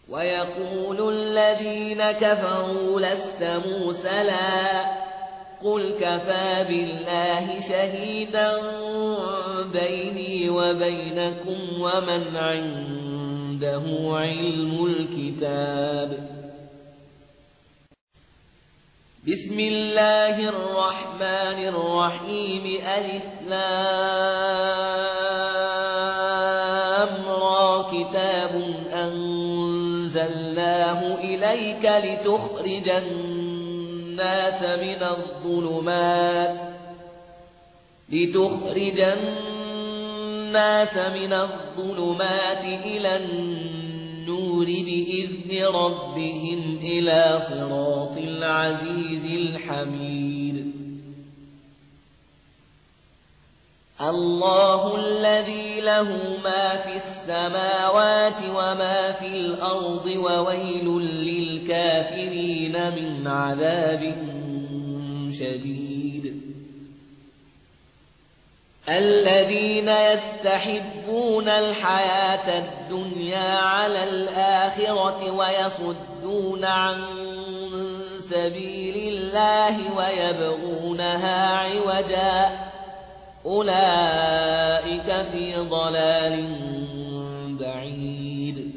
ويقول الذين كفروا لست مرسلا قل كفى بالله شهيدا بيني وبينكم ومن عنده علم الكتاب. بسم الله الرحمن الرحيم. ألف لام را كتاب أنزلناه إليك لتخرج الناس من الظلمات إلى النور بإذن ربهم إلى صراط العزيز الحميد. الله الذي له ما في السماوات وما في الأرض وويل للكافرين من عذاب شديد. الذين يستحبون الحياة الدنيا على الآخرة ويصدون عن سبيل الله ويبغونها عوجا أولئك في ضلال بعيد.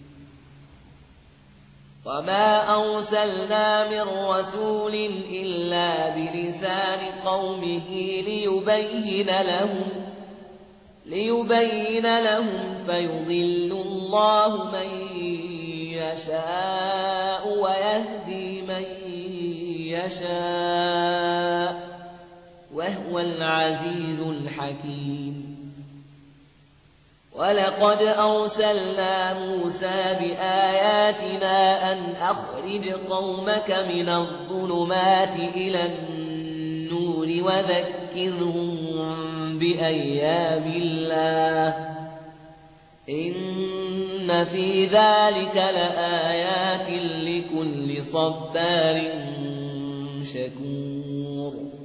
وما أرسلنا من رسول إلا بلسان قومه ليبين لهم فيضل الله من يشاء ويهدي من يشاء وهو العزيز الحكيم. ولقد أرسلنا موسى بآياتنا أن أخرج قومك من الظلمات إلى النور وذكرهم بأيام الله إن في ذلك لآيات لكل صبار شكور.